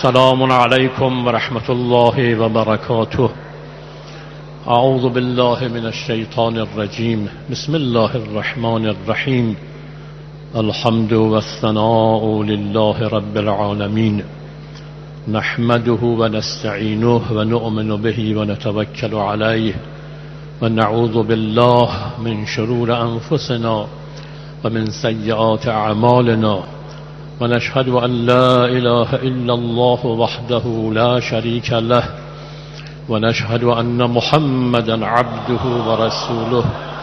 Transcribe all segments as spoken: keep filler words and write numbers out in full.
السلام عليكم ورحمة الله وبركاته. أعوذ بالله من الشيطان الرجيم. بسم الله الرحمن الرحيم. الحمد والثناء لله رب العالمين، نحمده ونستعينه ونؤمن به ونتوكل عليه، ونعوذ بالله من شرور أنفسنا ومن سيئات أعمالنا، ونشهد أن لا إله إلا الله وحده لا شريك له، ونشهد أن محمدا عبده ورسوله.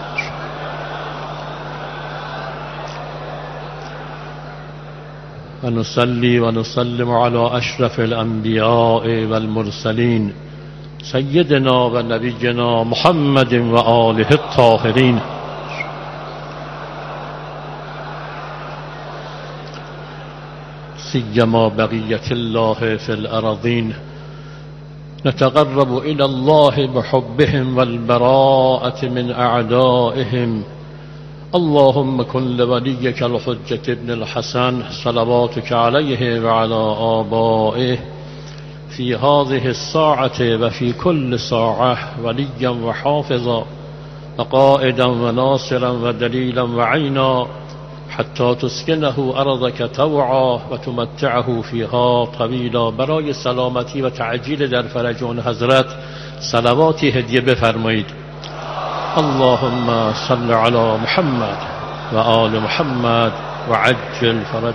ونصلي ونسلم على أشرف الأنبياء والمرسلين سيدنا ونبينا محمد وآله الطاهرين. سيما بقية الله في الأراضين، نتقرب إلى الله بحبهم والبراءة من أعدائهم. اللهم كن لوليك الحجة ابن الحسن صلواتك عليه وعلى آبائه في هذه الساعة وفي كل ساعة وليا وحافظا وقائدا وناصرا ودليلا وعينا، حتى تسكنه أرضك طوعا وتمتعه فيها طويلا. برای سلامتی و تعجیل در فرج اون حضرت صلواتی هدیه بفرمایید. اللهم صل على محمد و آل محمد و عجل فرج.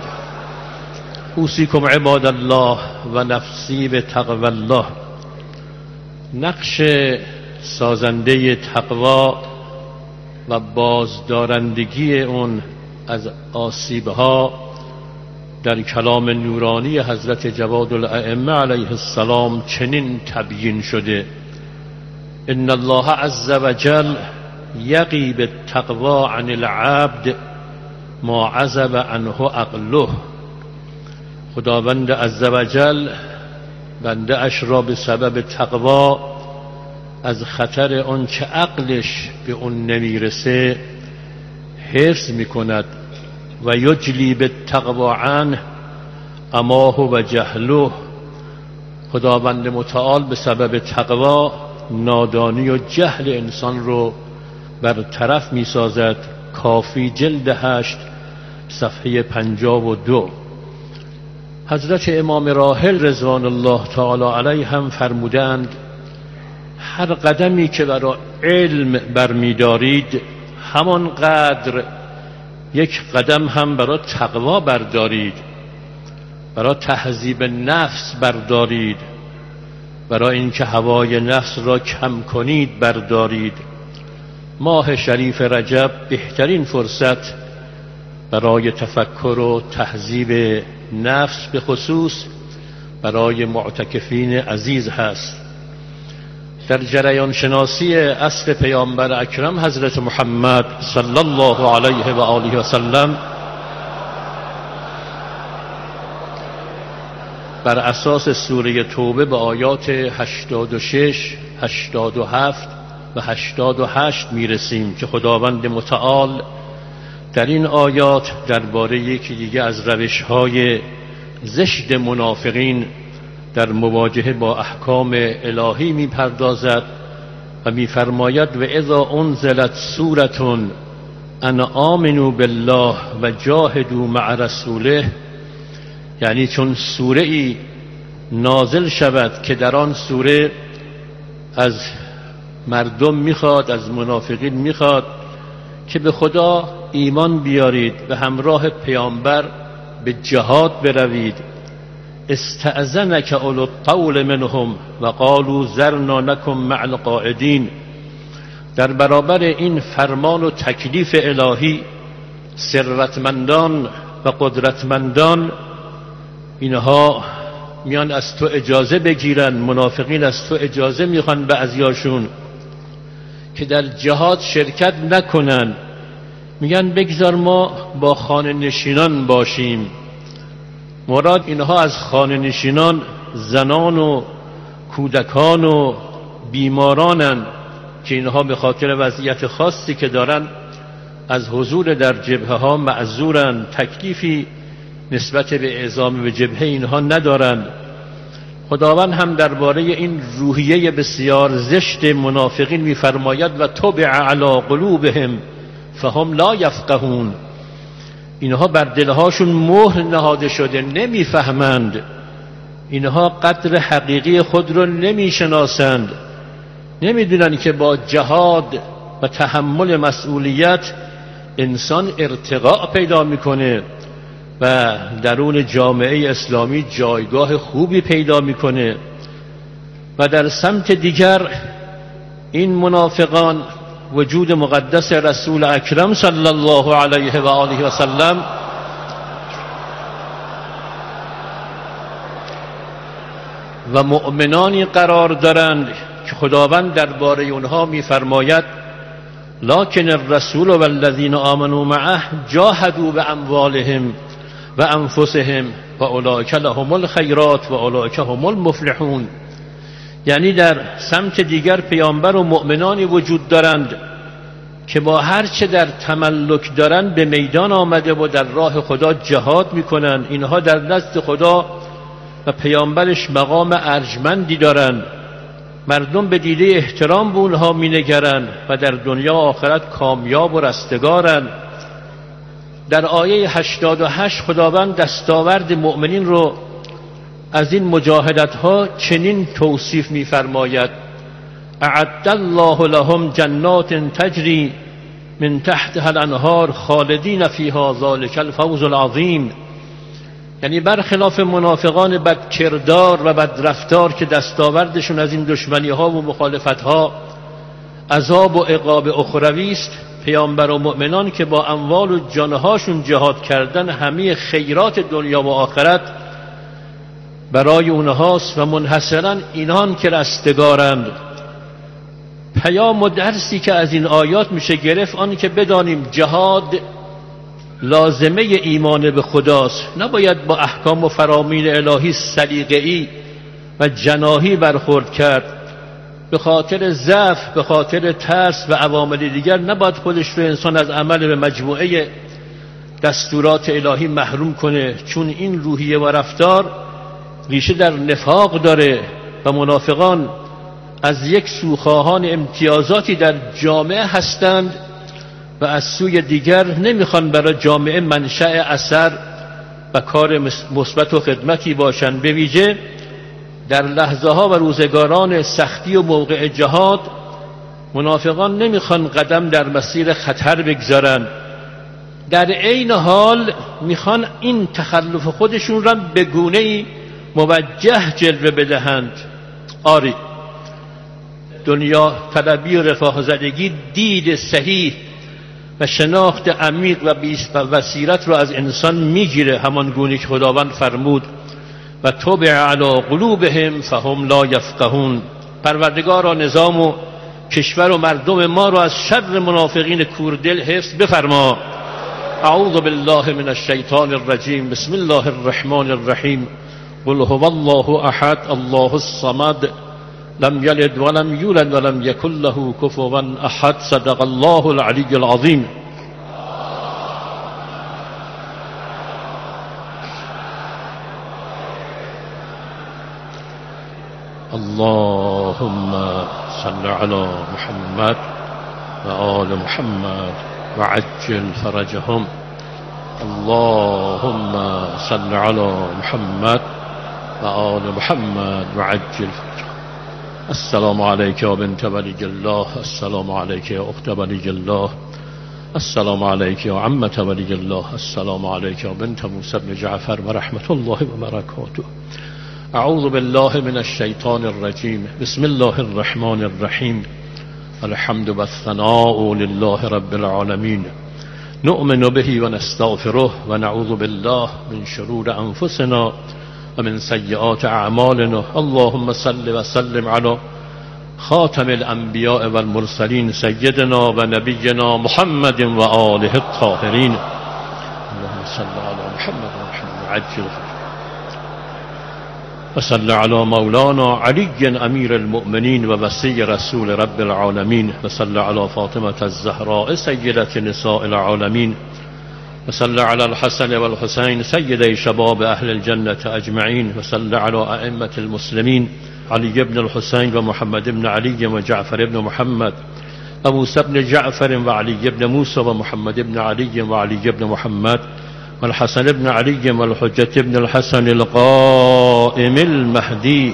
اوصیکم عباد الله و نفسی به تقوی الله. نقش سازنده تقوا و بازدارندگی اون از آسیبها در کلام نورانی حضرت جواد الائمه علیه السلام چنین تبیین شده: ان الله عز وجل یقی بالتقوی عن العبد ما عزب عنه عقله. خداوند عز وجل بنده اش را به سبب تقوا از خطر اون که عقلش به اون نمیرسه حفظ میکند و یجلی بالتقوی عنه اماه و جهله. خداوند متعال به سبب تقوا نادانی و جهل انسان رو برطرف می سازد. کافی جلد هشت صفحه پنجاه و دو. حضرت امام راحل رضوان الله تعالی علیه هم فرمودند هر قدمی که برای علم برمیدارید همان قدر یک قدم هم برای تقوا بردارید، برای تهذیب نفس بردارید، برای اینکه هوای نفس را کم کنید بردارید. ماه شریف رجب بهترین فرصت برای تفکر و تهذیب نفس به خصوص برای معتکفین عزیز هست. در جریان شناسی اصل پیامبر اکرم حضرت محمد صلی الله علیه و آله و سلم بر اساس سوره توبه به آیات هشتاد و شش، هشتاد و هفت و هشتاد و هشت میرسیم که خداوند متعال در این آیات درباره یکی دیگه از روش‌های زشت منافقین در مواجهه با احکام الهی میپردازد و میفرماید و اذا انزلت سورة ان آمنوا بالله و جاهدوا مع رسوله، یعنی چون سوره ای نازل شود که در آن سوره از مردم میخواد، از منافقین میخواد که به خدا ایمان بیارید و همراه پیامبر به جهاد بروید. استأذنک اولو الطول منهم و قالوا ذرنا نکن مع القاعدین. در برابر این فرمان و تکلیف الهی ثروتمندان و قدرتمندان اینها میان از تو اجازه بگیرن، منافقین از تو اجازه میخوان بعضیاشون که در جهاد شرکت نکنن، میگن بگذار ما با خانه نشینان باشیم. مراد اینها از خانه نشینان زنان و کودکان و بیمارانن که اینها به خاطر وضعیت خاصی که دارن از حضور در جبهه ها معذورن، تکلیفی نسبت به اعزام به جبهه اینها ندارند. خداوند هم درباره این روحیه بسیار زشت منافقین می‌فرماید و طبع علی قلوبهم فهم لا یفقهون. اینها بر دلهاشون مهر نهاده شده، نمیفهمند. اینها قدر حقیقی خود رو نمیشناسند، نمیدونن که با جهاد و تحمل مسئولیت انسان ارتقاء پیدا میکنه و درون جامعه اسلامی جایگاه خوبی پیدا میکنه. و در سمت دیگر این منافقان وجود مقدس رسول اکرم صلی الله علیه و آله و سلم و مؤمنانی قرار دارند که خداوند درباره اونها میفرماید لکن الرسول والذین آمنوا معه جاهدوا باموالهم و انفسهم و اولئک لهم الخیرات و اولئک هم المفلحون. یعنی در سمت دیگر پیامبر و مؤمنانی وجود دارند که با هر چه در تملک دارند به میدان آمده و در راه خدا جهاد میکنند. اینها در نزد خدا و پیامبرش مقام ارجمندی دارند. مردم به دیده احترام به اونها مینگرند و در دنیا و آخرت کامیاب و رستگارند. در آیه هشتاد و هشت خداوند دستاورد مؤمنین رو از این مجاهدت ها چنین توصیف می‌فرماید اعد الله لهم جنات تجری من تحتها الانهار خالدین فیها ذلک الفوز العظیم. یعنی برخلاف منافقان بدکردار و بدرفتار که دستاوردشون از این دشمنی ها و مخالفت ها عذاب و عقاب اخروی است، پیامبر و مؤمنان که با اموال و جانهاشون جهاد کردن همه خیرات دنیا و آخرت برای اونهاست و منحصرا اینان که رستگارند. پیام و درسی که از این آیات میشه گرفت آن که بدانیم جهاد لازمه ایمان به خداست. نباید با احکام و فرامین الهی سلیقه‌ای و جناحی برخورد کرد. به خاطر ضعف، به خاطر ترس و عوامل دیگر نباید خودش رو انسان از عمل به مجموعه دستورات الهی محروم کنه، چون این روحیه و رفتار ریشه در نفاق داره و منافقان از یک سو خواهان امتیازاتی در جامعه هستند و از سوی دیگر نمیخوان برای جامعه منشأ اثر و کار مثبت و خدمتی باشند. به ویژه در لحظه ها و روزگاران سختی و موقع جهاد منافقان نمیخوان قدم در مسیر خطر بگذارن، در عین حال میخوان این تخلف خودشون را به گونه‌ای موجه جلوه بدهند. آری دنیا طلبی و رفاه زدگی دید صحیح و شناخت عمیق و بصیرت رو از انسان میگیره، همان گونه که خداوند فرمود و طبع علی قلوبهم فهم لا یفقهون. پروردگارا نظام و کشور و مردم ما رو از شر منافقین کوردل حفظ بفرما. اعوذ بالله من الشیطان الرجیم. بسم الله الرحمن الرحیم. قل هو الله احد الله الصمد لم یلد ولم یولد ولم یکن له کفوا احد. صدق الله العلی العظیم. اللهم صل على محمد و آل محمد و عجل فرجهم. اللهم صل على محمد و آل محمد و عجل فرجهم. السلام عليك يا بنت ولي الله. السلام عليك يا أخت ولي الله. السلام عليك يا عمة ولي الله. السلام عليك يا بنت موسى بن جعفر ورحمة الله وبركاته. اعوذ بالله من الشیطان الرجیم. بسم الله الرحمن الرحیم. الحمد والثناء لله رب العالمین. نؤمن به و نستغفره و نعوذ بالله من شرور انفسنا و من سیئات اعمالنا. اللهم صل و سلم علی خاتم الانبیاء والمرسلین سیدنا و نبینا محمد و آله الطاهرین. اللهم صل علی محمد و محمد عجل وصل على مولانا علي أمير المؤمنين ووصي رسول رب العالمين. وصل على فاطمة الزهراء سيدة نساء العالمين وصل على الحسن والحسين سيدي شباب أهل الجنة أجمعين، وصل على أئمة المسلمين علي بن الحسين ومحمد بن علي وجعفر بن محمد وموسى بن جعفر وعلي بن موسى ومحمد بن علي وعلي بن محمد والحسن بن علي والحجة بن الحسن القائم المهدي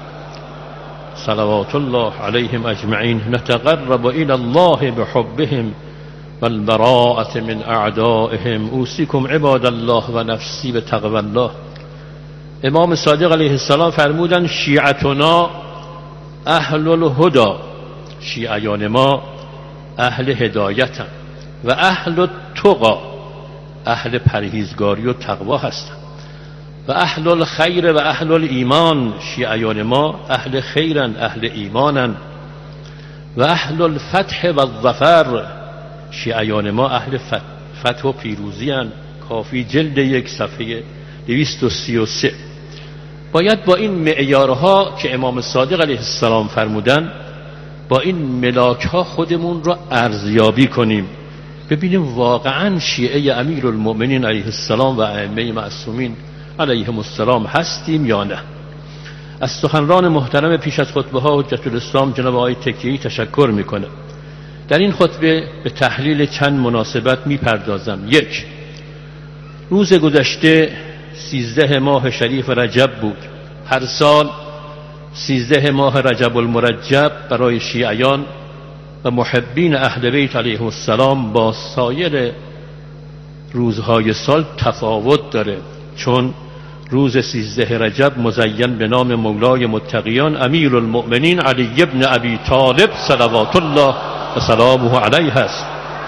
صلوات الله عليهم أجمعين. نتقرب إلى الله بحبهم والبراءة من أعدائهم. أوصيكم عباد الله و نفسی به تقوی الله. امام صادق علیه السلام فرمودند شیعتنا اهل الهدى، شیعیان ما اهل هدایتند و اهل التقى، اهل پرهیزگاری و تقوا هستند، و اهل الخیر و اهل الایمان، شیعیان ما اهل خیرن، اهل ایمانن، و اهل الفتح و الظفر، شیعیان ما اهل فتح و پیروزی هستند. کافی جلد یک صفحه دویست و سی و سه. باید با این معیارها که امام صادق علیه السلام فرمودن، با این ملاکها خودمون را ارزیابی کنیم، ببینیم واقعا شیعه امیرالمؤمنین علیه السلام و ائمه معصومین علیهم السلام هستیم یا نه. از سخنران محترم پیش از خطبه ها حجت الاسلام جناب آقای تکیه‌ای تشکر میکنه. در این خطبه به تحلیل چند مناسبت میپردازم. یک، روز گذشته سیزده ماه شریف رجب بود. هر سال سیزده ماه رجب المرجب برای شیعیان و محبین اهل بیت علیهم السلام با سایر روزهای سال تفاوت داره، چون روز سیزده رجب مزین به نام مولای متقیان امیر المؤمنین علی بن ابی طالب صلوات الله و سلامه علیه است.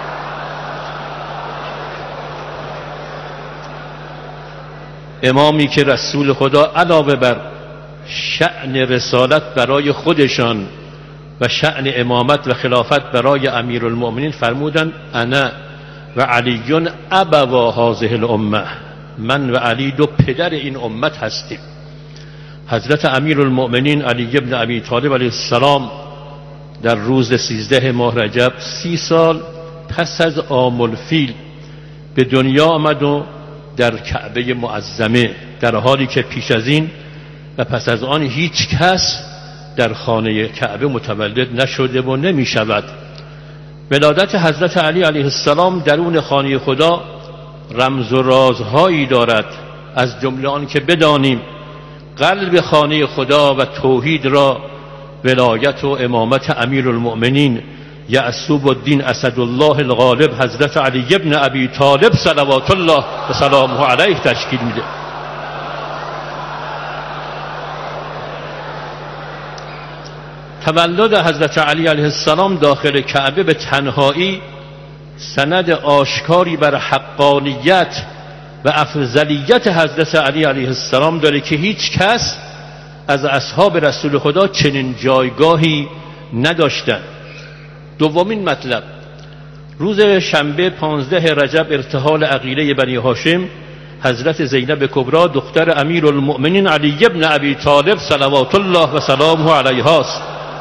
امامی که رسول خدا علاوه بر شأن رسالت برای خودشان و شأن امامت و خلافت برای امیرالمؤمنین فرمودند انا و علی ابوا هذه الامه، من و علی دو پدر این امت هستیم. حضرت امیرالمؤمنین علی بن ابی طالب علیه السلام در روز سیزده ماه رجب سی سال پس از عام الفیل به دنیا آمد و در کعبه معظمه، در حالی که پیش از این و پس از آن هیچ کس در خانه کعبه متولد نشده و نمی شود. ولادت حضرت علی علیه السلام درون خانه خدا رمز و رازهایی دارد، از جمله آن که بدانیم قلب خانه خدا و توحید را ولایت و امامت امیرالمؤمنین یعصوب الدین اسدالله الغالب حضرت علی بن ابی طالب صلوات الله و سلامه علیه تشکیل میده. تولد حضرت علی علیه السلام داخل کعبه به تنهایی سند آشکاری بر حقانیت و افضلیت حضرت علی علیه السلام داره که هیچ کس از اصحاب رسول خدا چنین جایگاهی نداشتند. دومین مطلب، روز شنبه پانزده رجب ارتحال عقیله بنی هاشم حضرت زینب کبرا دختر امیرالمؤمنین علی بن ابی طالب صلوات الله و سلامه علیه است.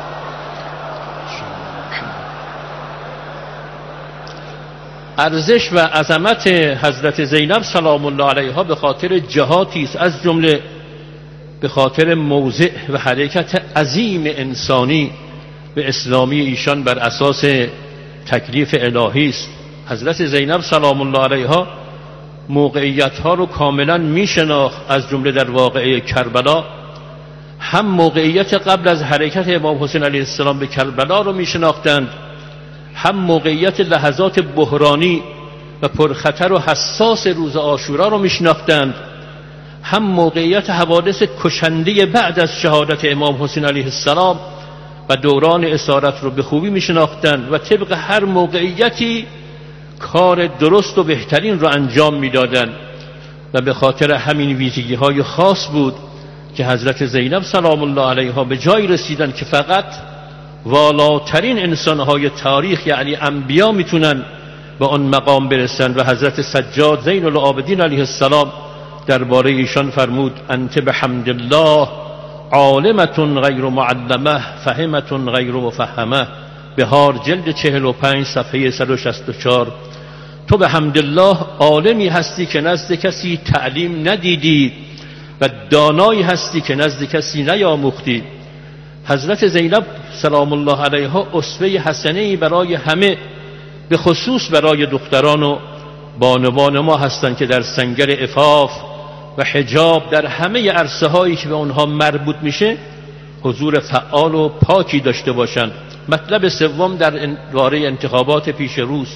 ارزش و عظمت حضرت زینب سلام الله علیها به خاطر جهاتی است، از جمله به خاطر موضع و حرکت عظیم انسانی و اسلامی ایشان بر اساس تکلیف الهی است. حضرت زینب سلام الله علیها موقعیت ها رو کاملا میشناخت، از جمله در واقعه کربلا هم موقعیت قبل از حرکت امام حسین علیه السلام به کربلا رو میشناختند، هم موقعیت لحظات بحرانی و پرخطر و حساس روز عاشورا رو میشناختند، هم موقعیت حوادث کشنده بعد از شهادت امام حسین علیه السلام و دوران اسارت رو به خوبی میشناختند و طبق هر موقعیتی کار درست و بهترین رو انجام میدادند. و به خاطر همین ویژگی های خاص بود که حضرت زینب سلام الله علیها به جای رسیدن که فقط والاترین انسانهای تاریخ یعنی انبیا میتونن به آن مقام برسن. و حضرت سجاد زین العابدین علیه السلام درباره ایشان فرمود انت بحمد الله عالمتون غیر معلمه فهمتون غیر مفهمه. بهار جلد چهل و پنج صفحه صد و شصت و چهار. تو به حمدالله عالمی هستی که نزد کسی تعلیم ندیدی و دانایی هستی که نزد کسی نیاموختی. حضرت زینب سلام الله علیها اسوه حسنه‌ای برای همه، به خصوص برای دختران و بانوان ما هستند که در سنگر عفاف و حجاب در همه عرصه هایی که به اونها مربوط میشه حضور فعال و پاکی داشته باشند. مطلب سوم در باره انتخابات پیش روز،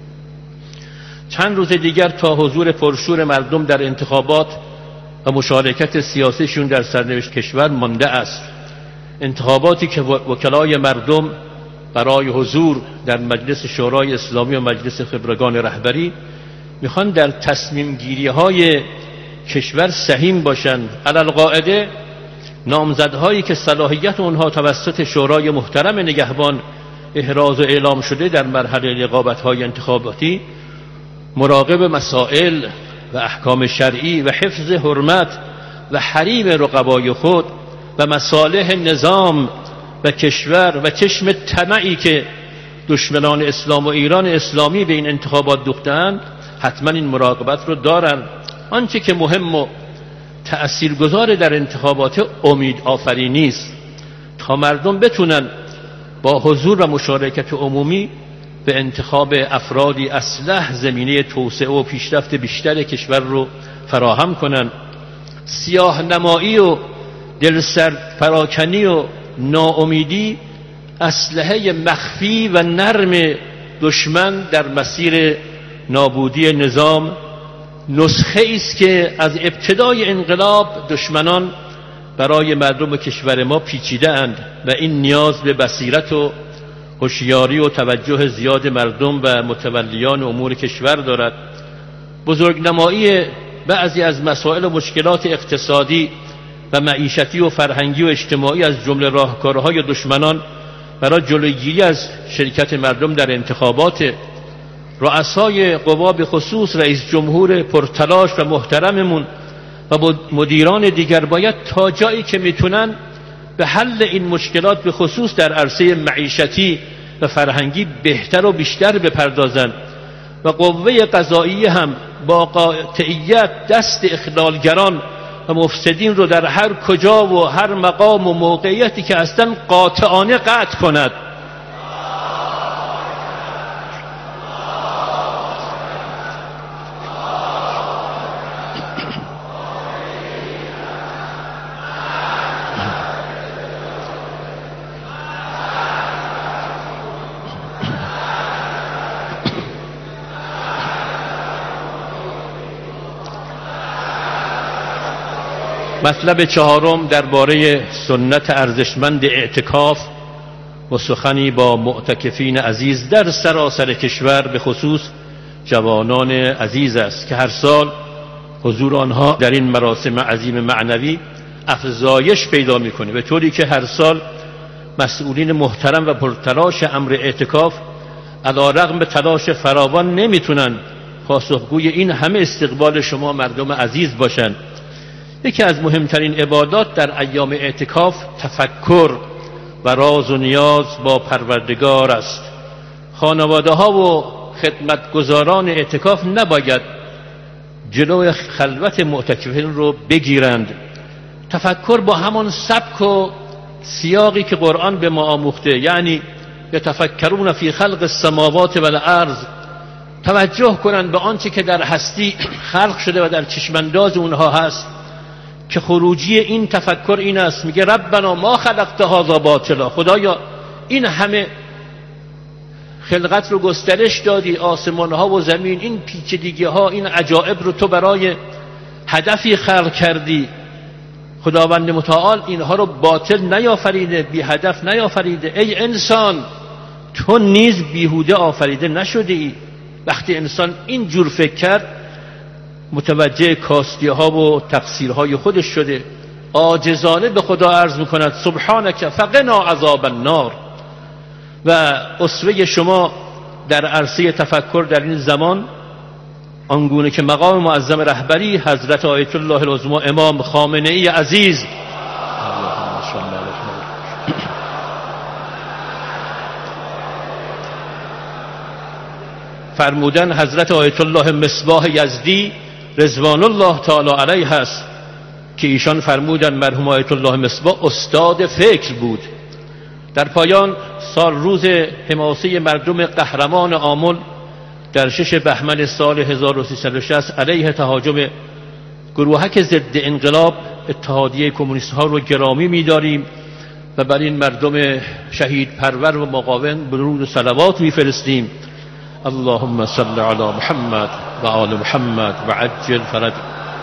چند روز دیگر تا حضور پرشور مردم در انتخابات و مشارکت سیاسیشون در سرنوشت کشور مانده است. انتخاباتی که وکلای مردم برای حضور در مجلس شورای اسلامی و مجلس خبرگان رهبری میخوان در تصمیم گیری های کشور سهیم باشند. علالقاعده نامزدهایی که صلاحیت اونها توسط شورای محترم نگهبان احراز و اعلام شده در مرحله رقابت‌های انتخاباتی مراقب مسائل و احکام شرعی و حفظ حرمت و حریم رقبای خود و مصالح نظام و کشور و چشم طمعی که دشمنان اسلام و ایران اسلامی به این انتخابات دوختند حتما این مراقبت رو دارن. آنچه که مهم و تأثیرگذار در انتخابات امید آفرینی است تا مردم بتونن با حضور و مشارکت عمومی به انتخاب افرادی اصلح زمینه توسعه و پیشرفت بیشتر کشور رو فراهم کنن. سیاه نمایی و دلسرد پراکنی و ناامیدی اسلحه مخفی و نرم دشمن در مسیر نابودی نظام، نسخه است که از ابتدای انقلاب دشمنان برای مردم کشور ما پیچیده اند و این نیاز به بصیرت و هوشیاری و توجه زیاد مردم و متولیان امور کشور دارد. بزرگنمایی بعضی از مسائل و مشکلات اقتصادی و معیشتی و فرهنگی و اجتماعی از جمله راهکارهای دشمنان برای جلوگیری از شرکت مردم در انتخابات، رؤسای قوا به خصوص رئیس جمهور پرتلاش و محترممون و مدیران دیگر باید تا جایی که میتونن به حل این مشکلات به خصوص در عرصه معیشتی و فرهنگی بهتر و بیشتر بپردازند و قوه قضاییه هم با قاطعیت دست اخلالگران و مفسدین رو در هر کجا و هر مقام و موقعیتی که هستن قاطعانه قطع کند. مطلب چهارم درباره سنت ارزشمند اعتکاف و سخنی با معتکفین عزیز در سراسر کشور به خصوص جوانان عزیز است که هر سال حضور آنها در این مراسم عظیم معنوی افزایش پیدا میکنه، به طوری که هر سال مسئولین محترم و پرتلاش امر اعتکاف علیرغم تلاش فراوان نمیتونن پاسخگوی این همه استقبال شما مردم عزیز باشند. یکی از مهمترین عبادات در ایام اعتکاف تفکر و راز و نیاز با پروردگار است. خانواده ها و خدمتگزاران اعتکاف نباید جلو خلوت معتکفین رو بگیرند. تفکر با همان سبک و سیاقی که قرآن به ما آموخته، یعنی یتفکرون فی خلق السماوات و الارض، توجه کنند به آنچه که در هستی خلق شده و در چشمانداز اونها هست، که خروجی این تفکر این است، میگه ربنا ما خلقت هذا باطلا، خدایا این همه خلقت رو گسترش دادی، آسمان ها و زمین، این پیچیدگی ها، این عجائب رو تو برای هدفی خلق کردی. خداوند متعال اینها رو باطل نیافریده، بی هدف نیافریده. ای انسان تو نیز بیهوده آفریده نشدی. وقتی انسان این جور فکر کرد متوجه کاستی ها و تقصیرهای خودش شده، عاجزانه به خدا عرض میکند سبحانک فقنا عذاب النار. و اسوه شما در عرصه تفکر در این زمان آنگونه که مقام معظم رهبری حضرت آیت الله العظمی امام خامنه ای عزیز فرمودن حضرت آیت الله مصباح یزدی رضوان الله تعالی علیه هست که ایشان فرمودن مرحوم آیت الله مصباح استاد فکر بود. در پایان سال روز حماسه مردم قهرمان آمل در شش بهمن سال هزار و سیصد و شصت علیه تهاجم گروهک ضد انقلاب اتحادیه کمونیست ها رو گرامی می‌داریم و بر این مردم شهید پرور و مقاوم درود و صلوات می‌فرستیم. اللهم صل علی محمد و آل محمد و عجل فرج.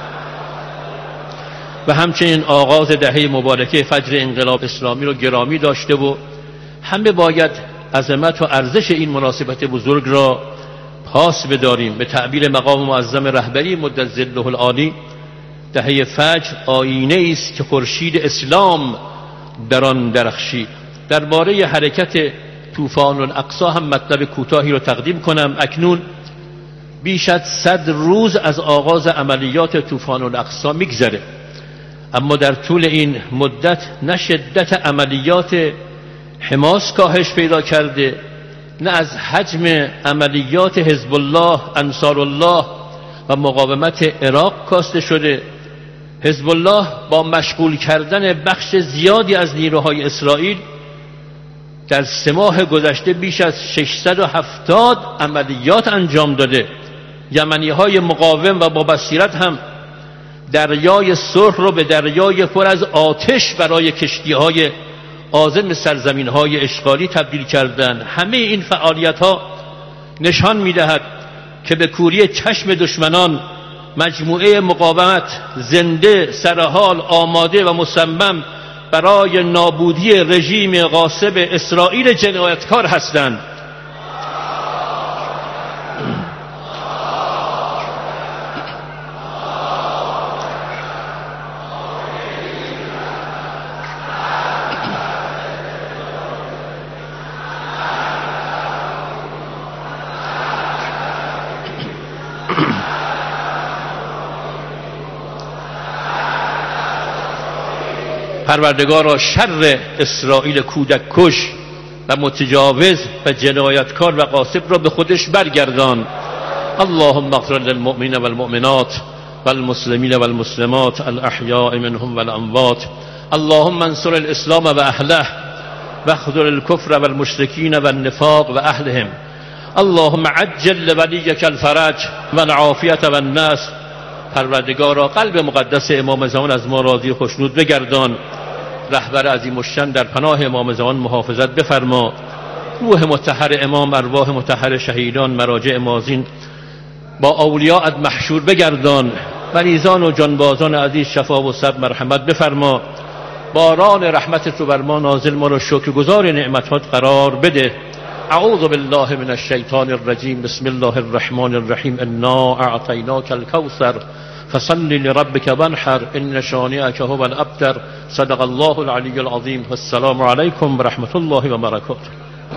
و همچنین آغاز دهه مبارکه فجر انقلاب اسلامی رو گرامی داشته و همه باید عظمت و ارزش این مناسبت بزرگ را پاس بداریم. به تعبیر مقام معظم رهبری مدت ظله العالی، دهه فجر آینه است که خورشید اسلام در آن درخشید. درباره حرکت طوفان الاقصی هم مطلب کوتاهی را تقدیم کنم. اکنون بیش از صد روز از آغاز عملیات طوفان الاقصی میگذره، اما در طول این مدت نه شدت عملیات حماس کاهش پیدا کرده، نه از حجم عملیات حزب الله، انصار الله و مقاومت عراق کاسته شده. حزب الله با مشغول کردن بخش زیادی از نیروهای اسرائیل در سه ماه گذشته بیش از ششصد و هفتاد عملیات انجام داده. یمنی های مقاوم و با بصیرت هم دریای سرخ رو به دریای پر از آتش برای کشتی های عازم سرزمین های اشغالی تبدیل کردند. همه این فعالیت ها نشان می‌دهد که به کوری چشم دشمنان مجموعه مقاومت زنده، سرحال، آماده و مصمم برای نابودی رژیم غاصب اسرائیل جنایتکار هستند. پروردگارا شر اسرائیل کودک کش و متجاوز و جنایتکار و غاصب را به خودش برگردان. اللهم اغفر للمؤمنین والمؤمنات والمسلمین والمسلمات الاحیاء منهم والاموات. اللهم انصر الاسلام و اهله واخذل الكفر والمشركين والنفاق واهلهم. اللهم عجل لولیک الفرج والعافیة والنصر. پروردگارا قلب مقدس امام زمان از ما راضی خوشنود بگردان. رهبر عظیم الشأن در پناه امام زمان محافظت بفرما. روح مطهر امام، ارواح مطهر شهیدان، مراجع مازین با اولیاءت محشور بگردان. مریضان و جانبازان عزیز شفا و صبر مرحمت بفرما. باران رحمتت رو بر ما نازل، ما را شکرگزار نعمتات قرار بده. اعوذ بالله من الشیطان الرجیم. بسم الله الرحمن الرحیم. انا اعطیناک الکوثر فصل لربك وانحر ان شانئك هو الابتر. صدق الله العلی العظیم. والسلام علیکم و رحمت الله و برکاته.